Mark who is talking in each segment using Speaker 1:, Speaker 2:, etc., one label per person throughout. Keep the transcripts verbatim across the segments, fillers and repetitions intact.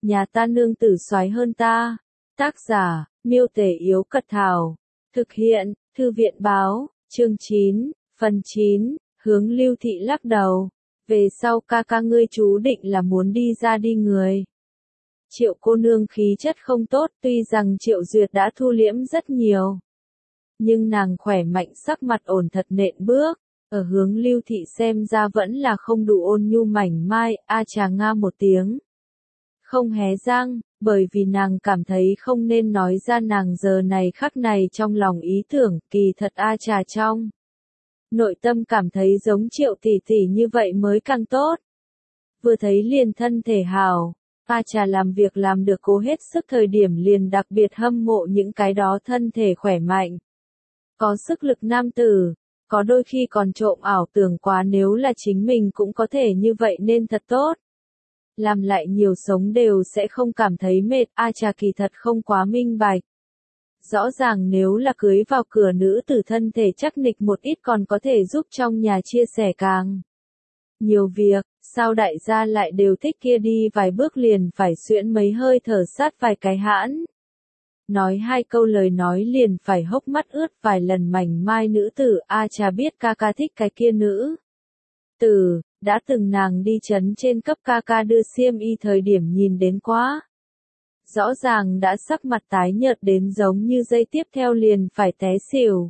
Speaker 1: nhà ta nương tử soái hơn ta. Tác giả, Miêu Tể Yếu Cật Thảo. Thực hiện, Thư viện Báo, chương chín, phần chín, Hướng Lưu Thị lắc đầu. Về sau ca ca ngươi chú định là muốn đi ra đi người. Triệu cô nương khí chất không tốt, tuy rằng Triệu Duyệt đã thu liễm rất nhiều. Nhưng nàng khỏe mạnh, sắc mặt ổn thật nện bước. Ở Hướng Lưu Thị xem ra vẫn là không đủ ôn nhu mảnh mai, a chà nga một tiếng. Không hé răng, bởi vì nàng cảm thấy không nên nói ra nàng giờ này khắc này trong lòng ý tưởng, kỳ thật a chà trong. Nội tâm cảm thấy giống Triệu tỷ tỷ như vậy mới càng tốt. Vừa thấy liền thân thể hào, a chà làm việc làm được cố hết sức thời điểm liền đặc biệt hâm mộ những cái đó thân thể khỏe mạnh. Có sức lực nam tử, có đôi khi còn trộm ảo tưởng quá nếu là chính mình cũng có thể như vậy nên thật tốt. Làm lại nhiều sống đều sẽ không cảm thấy mệt, a chà kỳ thật không quá minh bạch. Rõ ràng nếu là cưới vào cửa nữ tử thân thể chắc nịch một ít còn có thể giúp trong nhà chia sẻ càng nhiều việc, sao đại gia lại đều thích kia đi vài bước liền phải xuyễn mấy hơi thở sát vài cái hãn. Nói hai câu lời nói liền phải hốc mắt ướt vài lần mảnh mai nữ tử, a chà biết ca ca thích cái kia nữ tử, đã từng nàng đi chấn trên cấp ca ca đưa xiêm y thời điểm nhìn đến quá. Rõ ràng đã sắc mặt tái nhợt đến giống như dây tiếp theo liền phải té xỉu.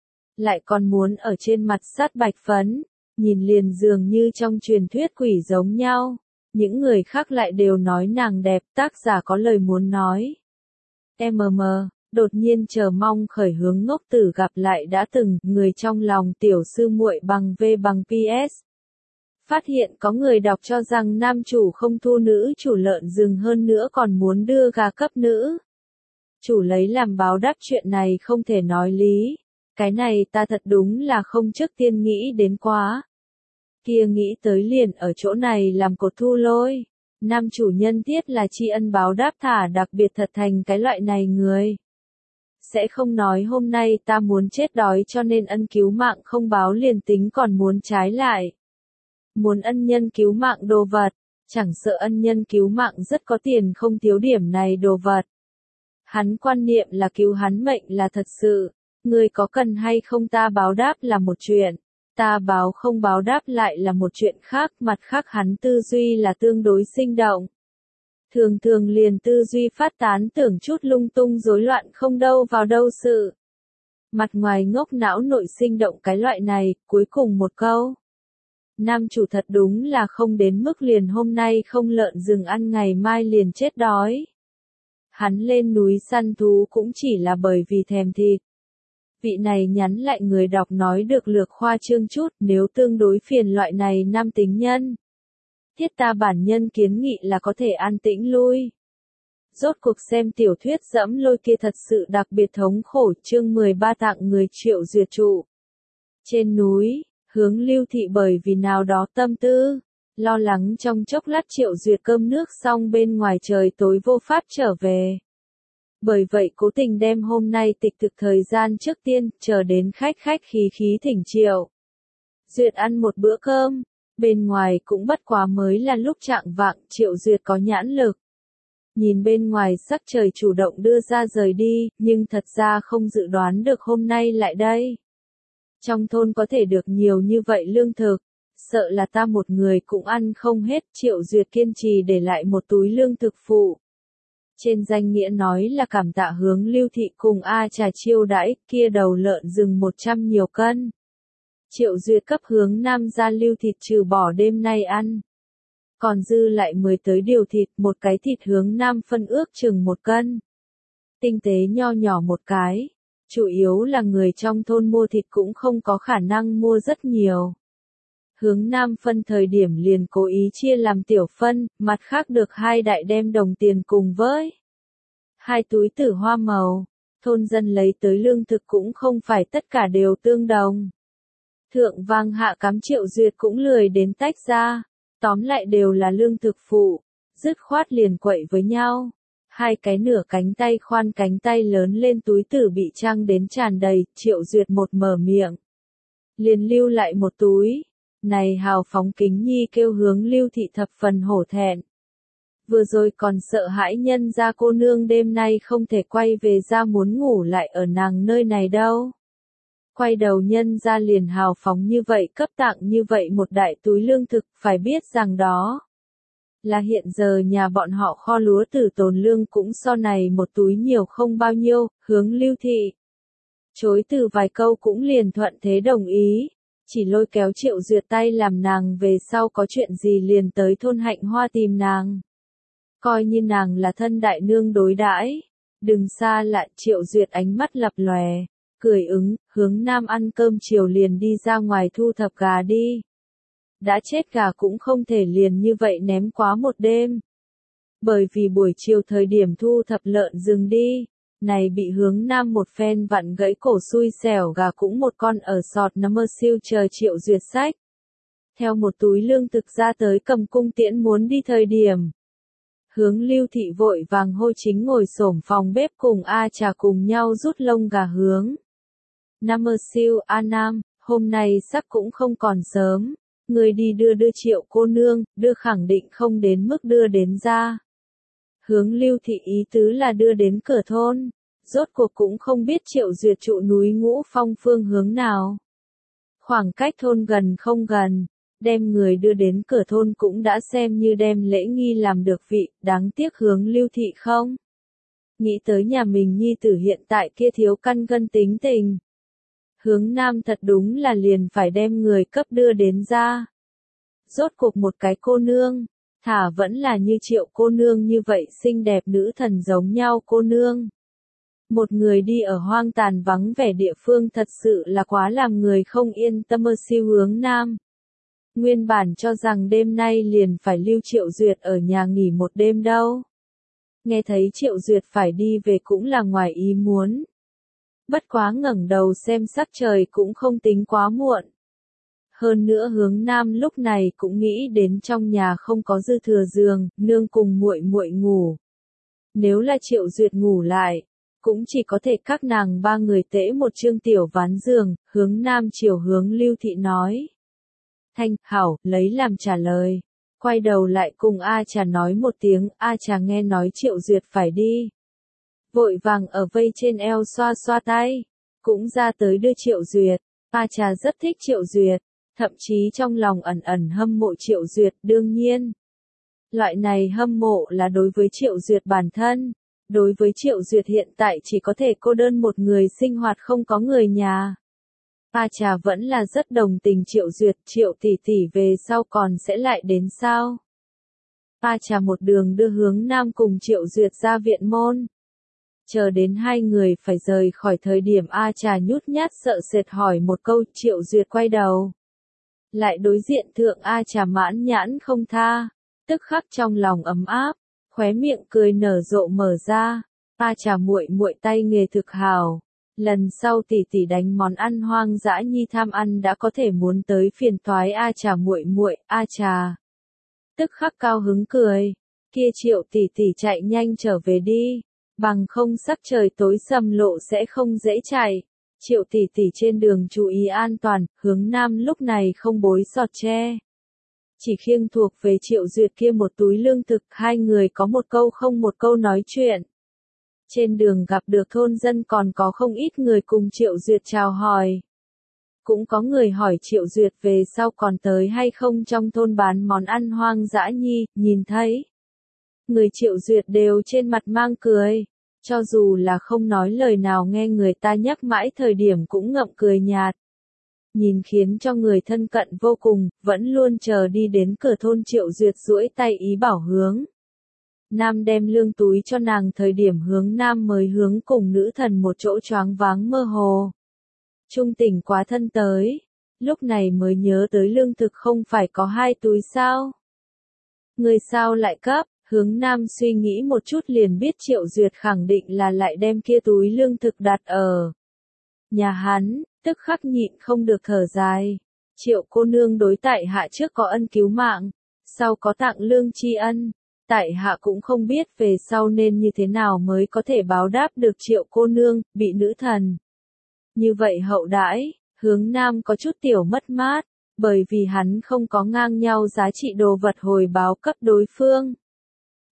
Speaker 1: Lại còn muốn ở trên mặt sát bạch phấn, nhìn liền dường như trong truyền thuyết quỷ giống nhau. Những người khác lại đều nói nàng đẹp, tác giả có lời muốn nói. M.M. Đột nhiên chờ mong khởi hướng ngốc tử gặp lại đã từng, người trong lòng tiểu sư muội bằng V bằng pê ét. Phát hiện có người đọc cho rằng nam chủ không thu nữ chủ lợn rừng hơn nữa còn muốn đưa gà cấp nữ chủ lấy làm báo đáp, chuyện này không thể nói lý. Cái này ta thật đúng là không trước tiên nghĩ đến quá. Kia nghĩ tới liền ở chỗ này làm cột thu lôi. Nam chủ nhân thiết là tri ân báo đáp thả đặc biệt thật thành cái loại này người. Sẽ không nói hôm nay ta muốn chết đói cho nên ân cứu mạng không báo liền tính còn muốn trái lại. Muốn ân nhân cứu mạng đồ vật, chẳng sợ ân nhân cứu mạng rất có tiền không thiếu điểm này đồ vật. Hắn quan niệm là cứu hắn mệnh là thật sự, người có cần hay không ta báo đáp là một chuyện, ta báo không báo đáp lại là một chuyện khác, mặt khác hắn tư duy là tương đối sinh động. Thường thường liền tư duy phát tán tưởng chút lung tung rối loạn không đâu vào đâu sự. Mặt ngoài ngốc não nội sinh động cái loại này, cuối cùng một câu. Nam chủ thật đúng là không đến mức liền hôm nay không lợn rừng ăn ngày mai liền chết đói. Hắn lên núi săn thú cũng chỉ là bởi vì thèm thịt. Vị này nhắn lại người đọc nói được lược khoa trương chút, nếu tương đối phiền loại này nam tính nhân. Thiết ta bản nhân kiến nghị là có thể an tĩnh lui. Rốt cuộc xem tiểu thuyết dẫm lôi kia thật sự đặc biệt thống khổ, chương mười ba tặng người Triệu Duyệt trụ. Trên núi. Hướng Lưu Thị bởi vì nào đó tâm tư, lo lắng trong chốc lát Triệu Duyệt cơm nước xong bên ngoài trời tối vô pháp trở về. Bởi vậy cố tình đem hôm nay tịch thực thời gian trước tiên, chờ đến khách khách khí khí thỉnh Triệu Duyệt ăn một bữa cơm, bên ngoài cũng bất quá mới là lúc chạng vạng, Triệu Duyệt có nhãn lực. Nhìn bên ngoài sắc trời chủ động đưa ra rời đi, nhưng thật ra không dự đoán được hôm nay lại đây. Trong thôn có thể được nhiều như vậy lương thực, sợ là ta một người cũng ăn không hết, Triệu Duyệt kiên trì để lại một túi lương thực phụ. Trên danh nghĩa nói là cảm tạ Hướng Lưu Thị cùng A trà chiêu đãi, kia đầu lợn rừng một trăm nhiều cân. Triệu Duyệt cấp Hướng Nam gia lưu thịt trừ bỏ đêm nay ăn. Còn dư lại mười tới điều thịt, một cái thịt Hướng Nam phân ước chừng một cân. Tinh tế nho nhỏ một cái. Chủ yếu là người trong thôn mua thịt cũng không có khả năng mua rất nhiều. Hướng Nam phân thời điểm liền cố ý chia làm tiểu phân, mặt khác được hai đại đem đồng tiền cùng với hai túi tử hoa màu. Thôn dân lấy tới lương thực cũng không phải tất cả đều tương đồng. Thượng vang hạ cắm Triệu Duyệt cũng lười đến tách ra, tóm lại đều là lương thực phụ, dứt khoát liền quậy với nhau. Hai cái nửa cánh tay khoan cánh tay lớn lên túi tử bị trang đến tràn đầy, Triệu Duyệt một mở miệng. Liền lưu lại một túi. Này hào phóng kính nhi kêu Hướng Lưu Thị thập phần hổ thẹn. Vừa rồi còn sợ hãi nhân gia cô nương đêm nay không thể quay về ra muốn ngủ lại ở nàng nơi này đâu. Quay đầu nhân gia liền hào phóng như vậy cấp tặng như vậy một đại túi lương thực, phải biết rằng đó là hiện giờ nhà bọn họ kho lúa tử tồn lương cũng so này một túi nhiều không bao nhiêu, Hướng Lưu Thị chối từ vài câu cũng liền thuận thế đồng ý, chỉ lôi kéo Triệu Duyệt tay làm nàng về sau có chuyện gì liền tới thôn Hạnh Hoa tìm nàng. Coi như nàng là thân đại nương đối đãi, đừng xa lạ. Triệu Duyệt ánh mắt lập lòe, cười ứng, Hướng Nam ăn cơm chiều liền đi ra ngoài thu thập gà đi. Đã chết gà cũng không thể liền như vậy ném quá một đêm. Bởi vì buổi chiều thời điểm thu thập lợn rừng đi, này bị Hướng Nam một phen vặn gãy cổ xui xẻo gà cũng một con ở sọt nằm mơ siêu chờ Triệu Duyệt sách. Theo một túi lương thực ra tới cầm cung tiễn muốn đi thời điểm. Hướng Lưu Thị vội vàng hô chính ngồi xổm phòng bếp cùng A Trà cùng nhau rút lông gà hướng. Nam mơ siêu A Nam, hôm nay sắc cũng không còn sớm, người đi đưa đưa Triệu cô nương, đưa khẳng định không đến mức đưa đến ra. Hướng Lưu Thị ý tứ là đưa đến cửa thôn, rốt cuộc cũng không biết Triệu Duyệt trụ núi Ngũ Phong phương hướng nào. Khoảng cách thôn gần không gần, đem người đưa đến cửa thôn cũng đã xem như đem lễ nghi làm được vị, đáng tiếc Hướng Lưu Thị không. Nghĩ tới nhà mình nhi tử hiện tại kia thiếu căn gân tính tình. Hướng Nam thật đúng là liền phải đem người cấp đưa đến ra. Rốt cuộc một cái cô nương, thả vẫn là như Triệu cô nương như vậy xinh đẹp nữ thần giống nhau cô nương. Một người đi ở hoang tàn vắng vẻ địa phương thật sự là quá làm người không yên tâm. Ơ siêu Hướng Nam. Nguyên bản cho rằng đêm nay liền phải lưu Triệu Duyệt ở nhà nghỉ một đêm đâu. Nghe thấy Triệu Duyệt phải đi về cũng là ngoài ý muốn. Bất quá ngẩng đầu xem sắc trời cũng không tính quá muộn. Hơn nữa Hướng Nam lúc này cũng nghĩ đến trong nhà không có dư thừa giường, nương cùng muội muội ngủ. Nếu là Triệu Duyệt ngủ lại, cũng chỉ có thể các nàng ba người tễ một chương tiểu ván giường. Hướng Nam chiều Hướng Lưu Thị nói. Thanh, hảo, lấy làm trả lời. Quay đầu lại cùng A Trà nói một tiếng, A Trà nghe nói Triệu Duyệt phải đi. Vội vàng ở vây trên eo xoa xoa tay, cũng ra tới đưa Triệu Duyệt. A Trà rất thích Triệu Duyệt, thậm chí trong lòng ẩn ẩn hâm mộ Triệu Duyệt. Đương nhiên, loại này hâm mộ là đối với Triệu Duyệt bản thân, đối với Triệu Duyệt hiện tại chỉ có thể cô đơn một người sinh hoạt không có người nhà. A Trà vẫn là rất đồng tình Triệu Duyệt. Triệu tỷ tỷ về sau còn sẽ lại đến sao? A Trà một đường đưa Hướng Nam cùng Triệu Duyệt ra viện môn. Chờ đến hai người phải rời khỏi thời điểm A Trà nhút nhát sợ sệt hỏi một câu. Triệu Duyệt quay đầu, lại đối diện thượng A Trà mãn nhãn không tha, tức khắc trong lòng ấm áp, khóe miệng cười nở rộ mở ra. A Trà muội muội tay nghề thực hào, lần sau tỷ tỷ đánh món ăn hoang dã nhi tham ăn đã có thể muốn tới phiền toái A Trà muội muội. A Trà tức khắc cao hứng cười, kia Triệu tỷ tỷ chạy nhanh trở về đi, bằng không sắc trời tối sầm lộ sẽ không dễ chạy. Triệu tỷ tỷ trên đường chú ý an toàn. Hướng Nam lúc này không bối sọt tre, chỉ khiêng thuộc về Triệu Duyệt kia một túi lương thực. Hai người có một câu không một câu nói chuyện. Trên đường gặp được thôn dân còn có không ít người cùng Triệu Duyệt chào hỏi. Cũng có người hỏi Triệu Duyệt về sau còn tới hay không trong thôn bán món ăn hoang dã nhi. Nhìn thấy người Triệu Duyệt đều trên mặt mang cười, cho dù là không nói lời nào nghe người ta nhắc mãi thời điểm cũng ngậm cười nhạt. Nhìn khiến cho người thân cận vô cùng, vẫn luôn chờ đi đến cửa thôn. Triệu Duyệt duỗi tay ý bảo Hướng Nam đem lương túi cho nàng thời điểm Hướng Nam mới hướng cùng nữ thần một chỗ choáng váng mơ hồ. Trung tỉnh quá thân tới, lúc này mới nhớ tới lương thực không phải có hai túi sao? Người sao lại cấp? Hướng Nam suy nghĩ một chút liền biết Triệu Duyệt khẳng định là lại đem kia túi lương thực đặt ở nhà hắn, tức khắc nhịn không được thở dài. Triệu cô nương đối tại hạ trước có ân cứu mạng, sau có tặng lương tri ân, tại hạ cũng không biết về sau nên như thế nào mới có thể báo đáp được Triệu cô nương. Bị nữ thần như vậy hậu đãi, Hướng Nam có chút tiểu mất mát, bởi vì hắn không có ngang nhau giá trị đồ vật hồi báo cấp đối phương.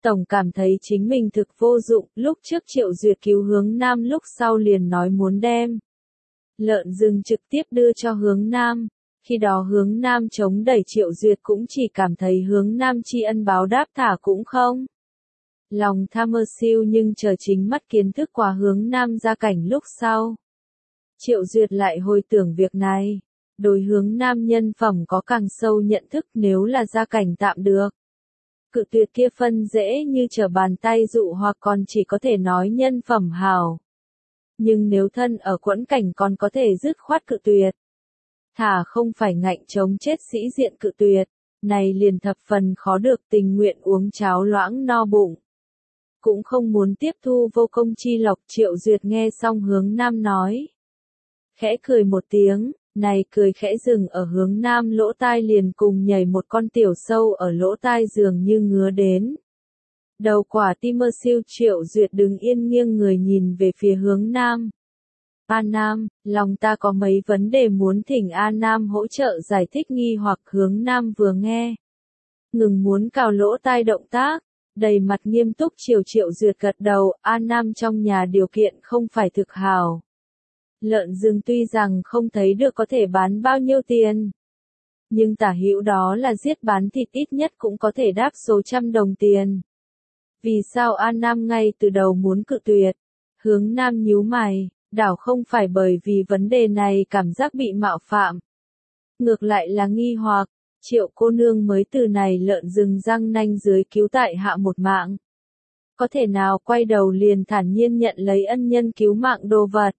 Speaker 1: tổng cảm thấy chính mình thực vô dụng, lúc trước Triệu Duyệt cứu Hướng Nam lúc sau liền nói muốn đem lợn rừng trực tiếp đưa cho Hướng Nam. Khi đó Hướng Nam chống đẩy Triệu Duyệt cũng chỉ cảm thấy Hướng Nam tri ân báo đáp thả cũng không. Lòng tham mơ siêu nhưng chờ chính mắt kiến thức qua Hướng Nam gia cảnh lúc sau. Triệu Duyệt lại hồi tưởng việc này. Đối Hướng Nam nhân phẩm có càng sâu nhận thức nếu là gia cảnh tạm được. Cự tuyệt kia phân dễ như trở bàn tay dụ hoặc còn chỉ có thể nói nhân phẩm hảo. Nhưng nếu thân ở quẫn cảnh còn có thể dứt khoát cự tuyệt. Thả không phải ngạnh chống chết sĩ diện cự tuyệt, này liền thập phần khó được tình nguyện uống cháo loãng no bụng. Cũng không muốn tiếp thu vô công chi lộc. Triệu Duyệt nghe xong Hướng Nam nói. Khẽ cười một tiếng, này cười khẽ dừng ở Hướng Nam lỗ tai liền cùng nhảy một con tiểu sâu ở lỗ tai dường như ngứa đến. Đầu quả tim mơ siêu. Triệu Duyệt đứng yên nghiêng người nhìn về phía Hướng Nam. A Nam, lòng ta có mấy vấn đề muốn thỉnh A Nam hỗ trợ giải thích nghi hoặc. Hướng Nam vừa nghe. Ngừng muốn cào lỗ tai động tác, đầy mặt nghiêm túc chiều Triệu Duyệt gật đầu. A Nam trong nhà điều kiện không phải thực hào. Lợn rừng tuy rằng không thấy được có thể bán bao nhiêu tiền. Nhưng tả hữu đó là giết bán thịt ít nhất cũng có thể đáp số trăm đồng tiền. Vì sao A Nam ngay từ đầu muốn cự tuyệt? Hướng Nam nhíu mày, đảo không phải bởi vì vấn đề này cảm giác bị mạo phạm. Ngược lại là nghi hoặc, Triệu cô nương mới từ này lợn rừng răng nanh dưới cứu tại hạ một mạng. Có thể nào quay đầu liền thản nhiên nhận lấy ân nhân cứu mạng đồ vật?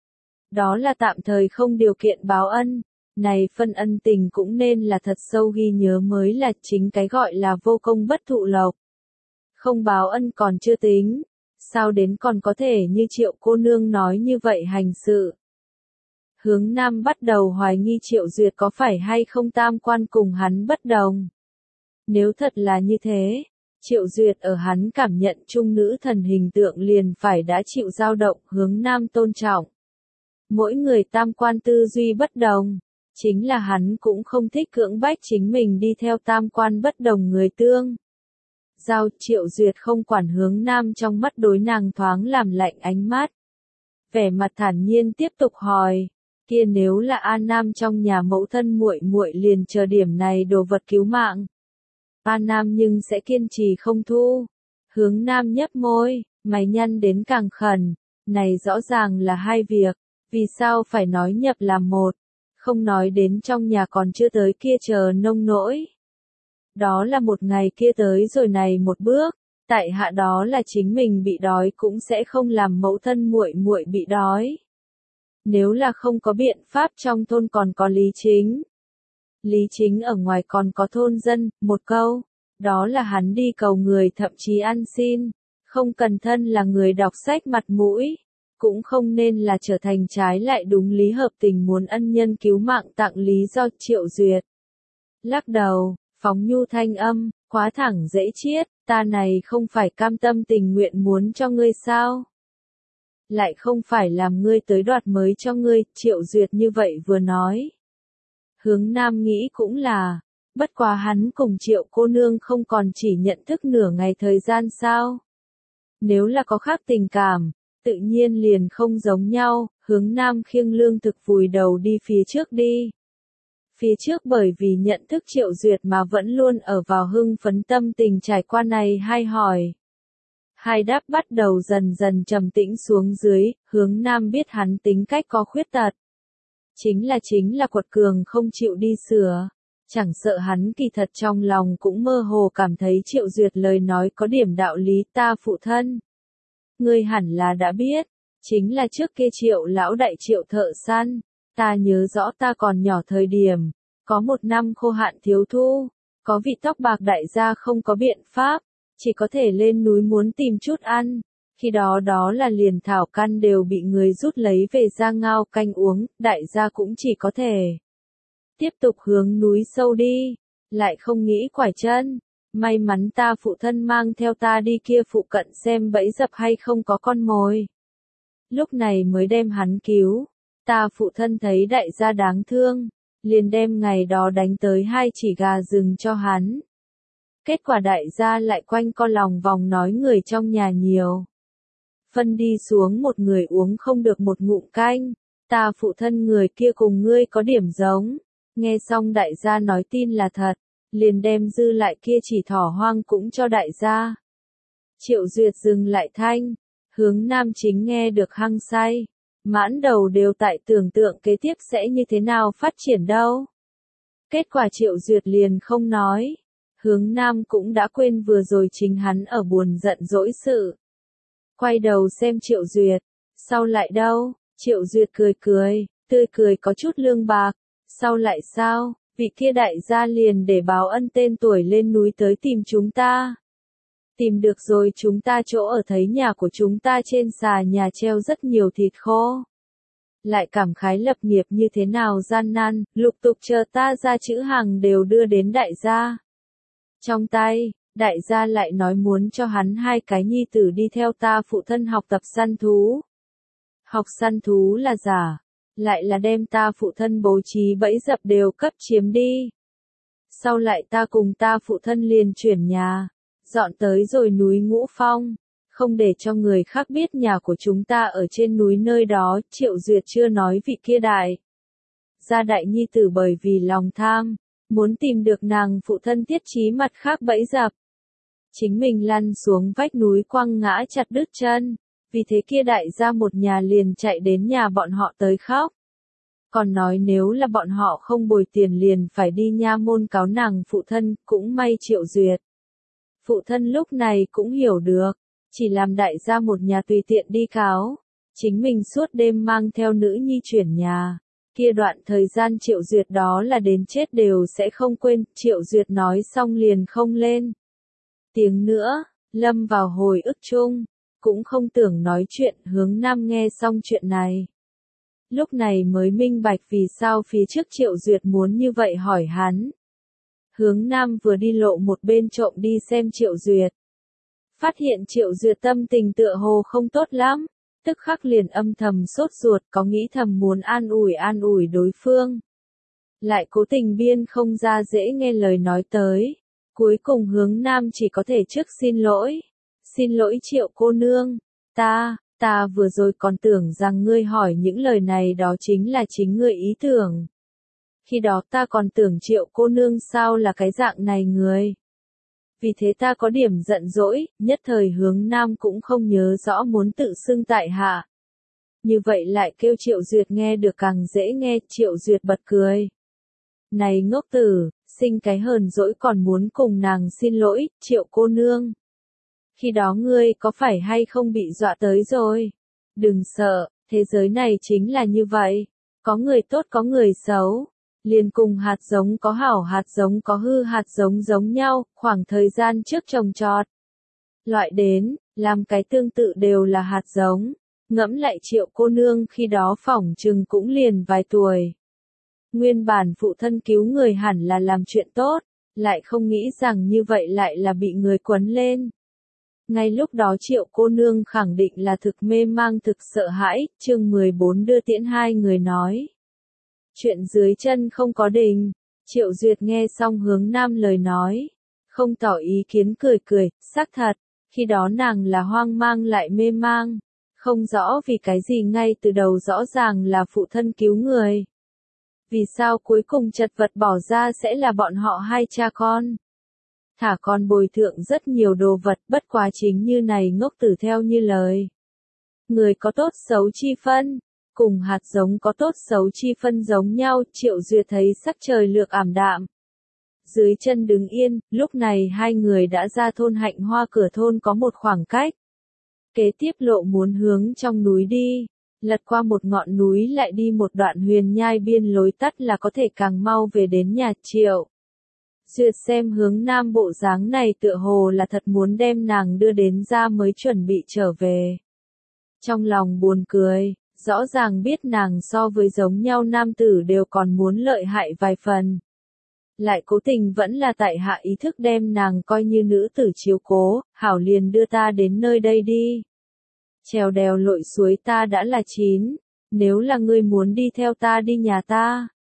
Speaker 1: Đó là tạm thời không điều kiện báo ân, này phân ân tình cũng nên là thật sâu ghi nhớ mới là chính cái gọi là vô công bất thụ lộc. Không báo ân còn chưa tính, sao đến còn có thể như Triệu cô nương nói như vậy hành sự. Hướng Nam bắt đầu hoài nghi Triệu Duyệt có phải hay không tam quan cùng hắn bất đồng. Nếu thật là như thế, Triệu Duyệt ở hắn cảm nhận trung nữ thần hình tượng liền phải đã chịu dao động. Hướng Nam tôn trọng. Mỗi người tam quan tư duy bất đồng, chính là hắn cũng không thích cưỡng bách chính mình đi theo tam quan bất đồng người tương. Giao. Triệu Duyệt không quản Hướng Nam trong mắt đối nàng thoáng làm lạnh ánh mắt. Vẻ mặt thản nhiên tiếp tục hỏi, kia nếu là A Nam trong nhà mẫu thân muội muội liền chờ điểm này đồ vật cứu mạng. A Nam nhưng sẽ kiên trì không thu. Hướng Nam nhấp môi, mày nhăn đến càng khẩn, này rõ ràng là hai việc. Vì sao phải nói nhập làm một, không nói đến trong nhà còn chưa tới kia chờ nông nỗi. Đó là một ngày kia tới rồi này một bước, tại hạ đó là chính mình bị đói cũng sẽ không làm mẫu thân muội muội bị đói. Nếu là không có biện pháp trong thôn còn có Lý Chính. Lý Chính ở ngoài còn có thôn dân, một câu, đó là hắn đi cầu người thậm chí ăn xin, không cần thân là người đọc sách mặt mũi. Cũng không nên là trở thành trái lại đúng lý hợp tình muốn ân nhân cứu mạng tặng lý do. Triệu Duyệt lắc đầu, phóng nhu thanh âm, quá thẳng dễ chiết, ta này không phải cam tâm tình nguyện muốn cho ngươi sao? Lại không phải làm ngươi tới đoạt mới cho ngươi. Triệu Duyệt như vậy vừa nói. Hướng Nam nghĩ cũng là, bất quá hắn cùng Triệu cô nương không còn chỉ nhận thức nửa ngày thời gian sao? Nếu là có khác tình cảm, tự nhiên liền không giống nhau. Hướng Nam khiêng lương thực vùi đầu đi phía trước đi. Phía trước bởi vì nhận thức Triệu Duyệt mà vẫn luôn ở vào hưng phấn tâm tình trải qua này hai hỏi. Hai đáp bắt đầu dần dần trầm tĩnh xuống dưới. Hướng Nam biết hắn tính cách có khuyết tật. Chính là chính là quật cường không chịu đi sửa. Chẳng sợ hắn kỳ thật trong lòng cũng mơ hồ cảm thấy Triệu Duyệt lời nói có điểm đạo lý. Ta phụ thân, ngươi hẳn là đã biết, chính là trước kia Triệu lão đại Triệu thợ săn, ta nhớ rõ ta còn nhỏ thời điểm, có một năm khô hạn thiếu thu, có vị tóc bạc đại gia không có biện pháp, chỉ có thể lên núi muốn tìm chút ăn, khi đó đó là liền thảo căn đều bị người rút lấy về ra ngao canh uống, đại gia cũng chỉ có thể tiếp tục hướng núi sâu đi, lại không nghĩ quải chân. May mắn ta phụ thân mang theo ta đi kia phụ cận xem bẫy dập hay không có con mồi. Lúc này mới đem hắn cứu. Ta phụ thân thấy đại gia đáng thương, liền đem ngày đó đánh tới hai chỉ gà rừng cho hắn. Kết quả đại gia lại quanh co lòng vòng nói người trong nhà nhiều. Phân đi xuống một người uống không được một ngụm canh, ta phụ thân người kia cùng ngươi có điểm giống. Nghe xong đại gia nói tin là thật, liền đem dư lại kia chỉ thỏ hoang cũng cho đại gia. Triệu Duyệt dừng lại thanh, Hướng Nam chính nghe được hăng say, mãn đầu đều tại tưởng tượng kế tiếp sẽ như thế nào phát triển đâu. Kết quả Triệu Duyệt liền không nói, Hướng Nam cũng đã quên vừa rồi chính hắn ở buồn giận dỗi sự. Quay đầu xem Triệu Duyệt, sau lại đâu, Triệu Duyệt cười cười, tươi cười có chút lương bạc, sau lại sao, vị kia đại gia liền để báo ân tên tuổi lên núi tới tìm chúng ta. Tìm được rồi, chúng ta chỗ ở thấy nhà của chúng ta trên xà nhà treo rất nhiều thịt khô. Lại cảm khái lập nghiệp như thế nào gian nan, lục tục chờ ta ra chữ hàng đều đưa đến đại gia. Trong tay, đại gia lại nói muốn cho hắn hai cái nhi tử đi theo ta phụ thân học tập săn thú. Học săn thú là giả, lại là đem ta phụ thân bố trí bẫy dập đều cấp chiếm đi. Sau lại ta cùng ta phụ thân liền chuyển nhà, dọn tới rồi núi Ngũ Phong, không để cho người khác biết nhà của chúng ta ở trên núi nơi đó. Triệu Duyệt chưa nói vị kia đại gia đại nhi tử bởi vì lòng tham, muốn tìm được nàng phụ thân thiết trí mặt khác bẫy dập. Chính mình lăn xuống vách núi quăng ngã chặt đứt chân, vì thế kia đại gia một nhà liền chạy đến nhà bọn họ tới khóc. Còn nói nếu là bọn họ không bồi tiền liền phải đi nha môn cáo nàng phụ thân, cũng may Triệu Duyệt. Phụ thân lúc này cũng hiểu được, chỉ làm đại gia một nhà tùy tiện đi cáo, chính mình suốt đêm mang theo nữ nhi chuyển nhà. Kia đoạn thời gian Triệu Duyệt đó là đến chết đều sẽ không quên. Triệu Duyệt nói xong liền không lên tiếng nữa, lâm vào hồi ức chung, cũng không tưởng nói chuyện. Hướng Nam nghe xong chuyện này, lúc này mới minh bạch vì sao phía trước Triệu Duyệt muốn như vậy hỏi hắn. Hướng Nam vừa đi lộ một bên trộm đi xem Triệu Duyệt, phát hiện Triệu Duyệt tâm tình tựa hồ không tốt lắm, tức khắc liền âm thầm sốt ruột, có nghĩ thầm muốn an ủi an ủi đối phương. Lại cố tình biên không ra dễ nghe lời nói tới. Cuối cùng Hướng Nam chỉ có thể trước xin lỗi. Xin lỗi Triệu cô nương, ta, ta vừa rồi còn tưởng rằng ngươi hỏi những lời này đó chính là chính ngươi ý tưởng. Khi đó ta còn tưởng Triệu cô nương sao là cái dạng này người. Vì thế ta có điểm giận dỗi, nhất thời Hướng Nam cũng không nhớ rõ muốn tự xưng tại hạ. Như vậy lại kêu Triệu Duyệt nghe được càng dễ nghe. Triệu Duyệt bật cười. Này ngốc tử, sinh cái hờn dỗi còn muốn cùng nàng xin lỗi. Triệu cô nương, khi đó ngươi có phải hay không bị dọa tới rồi? Đừng sợ, thế giới này chính là như vậy, có người tốt có người xấu. Liền cùng hạt giống có hảo hạt giống có hư hạt giống giống nhau, khoảng thời gian trước trồng trọt. Loại đến, làm cái tương tự đều là hạt giống. Ngẫm lại Triệu cô nương khi đó phỏng chừng cũng liền vài tuổi. Nguyên bản phụ thân cứu người hẳn là làm chuyện tốt, lại không nghĩ rằng như vậy lại là bị người quấn lên. Ngay lúc đó Triệu cô nương khẳng định là thực mê mang thực sợ hãi. Chương mười bốn đưa tiễn hai người nói. Chuyện dưới chân không có đình. Triệu Duyệt nghe xong Hướng Nam lời nói, không tỏ ý kiến cười cười, xác thật, khi đó nàng là hoang mang lại mê mang, không rõ vì cái gì ngay từ đầu rõ ràng là phụ thân cứu người. Vì sao cuối cùng chật vật bỏ ra sẽ là bọn họ hai cha con. Thả con bồi thượng rất nhiều đồ vật, bất quá chính như này ngốc tử theo như lời. Người có tốt xấu chi phân. Cùng hạt giống có tốt xấu chi phân giống nhau. Triệu Duyệt thấy sắc trời lược ảm đạm, dưới chân đứng yên. Lúc này hai người đã ra thôn Hạnh Hoa, cửa thôn có một khoảng cách. Kế tiếp lộ muốn hướng trong núi đi, lật qua một ngọn núi lại đi một đoạn huyền nhai biên lối tắt là có thể càng mau về đến nhà. Triệu Duyệt xem Hướng Nam bộ dáng này tựa hồ là thật muốn đem nàng đưa đến ra mới chuẩn bị trở về. Trong lòng buồn cười. Rõ ràng biết nàng so với giống nhau nam tử đều còn muốn lợi hại vài phần. Lại cố tình vẫn là tại hạ ý thức đem nàng coi như nữ tử chiếu cố, hảo liền đưa ta đến nơi đây đi. Trèo đèo lội suối ta đã là chín, nếu là ngươi muốn đi theo ta đi nhà ta,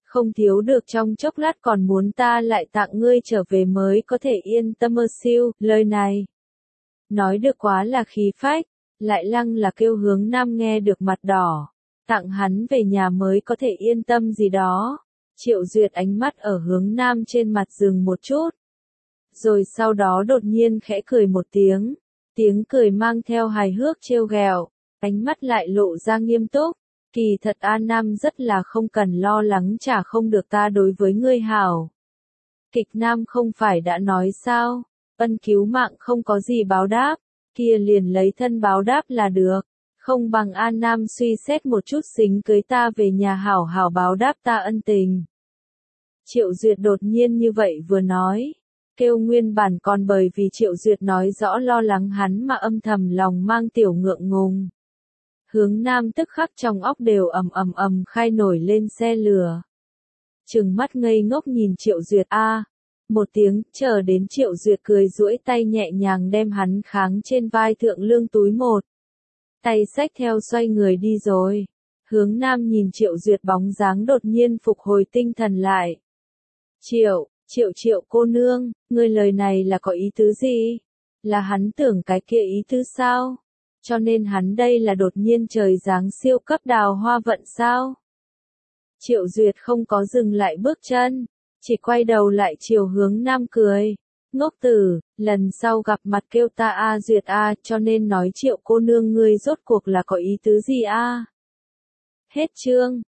Speaker 1: không thiếu được trong chốc lát còn muốn ta lại tặng ngươi trở về mới có thể yên tâm ơ siêu, lời này. Nói được quá là khí phách, lại lăng là kêu Hướng Nam nghe được mặt đỏ, tặng hắn về nhà mới có thể yên tâm gì đó. Triệu Duyệt ánh mắt ở Hướng Nam trên mặt dừng một chút. Rồi sau đó đột nhiên khẽ cười một tiếng, tiếng cười mang theo hài hước trêu ghẹo, ánh mắt lại lộ ra nghiêm túc. Kỳ thật An Nam rất là không cần lo lắng chả không được ta đối với ngươi hảo. Kịch Nam không phải đã nói sao, ân cứu mạng không có gì báo đáp, kia liền lấy thân báo đáp là được, không bằng An Nam suy xét một chút xính cưới ta về nhà hảo hảo báo đáp ta ân tình. Triệu Duyệt đột nhiên như vậy vừa nói, kêu nguyên bản còn bởi vì Triệu Duyệt nói rõ lo lắng hắn mà âm thầm lòng mang tiểu ngượng ngùng. Hướng Nam tức khắc trong óc đều ầm ầm ầm khai nổi lên xe lửa. Trừng mắt ngây ngốc nhìn Triệu Duyệt a, một tiếng, chờ đến Triệu Duyệt cười duỗi tay nhẹ nhàng đem hắn kháng trên vai thượng lương túi một. Tay xách theo xoay người đi rồi. Hướng Nam nhìn Triệu Duyệt bóng dáng đột nhiên phục hồi tinh thần lại. Triệu, Triệu Triệu cô nương, ngươi lời này là có ý tứ gì? Là hắn tưởng cái kia ý tứ sao? Cho nên hắn đây là đột nhiên trời giáng siêu cấp đào hoa vận sao? Triệu Duyệt không có dừng lại bước chân, chỉ quay đầu lại chiều Hướng Nam cười. Ngốc tử, lần sau gặp mặt kêu ta a Duyệt a, cho nên nói Triệu cô nương ngươi rốt cuộc là có ý tứ gì a? Hết chương.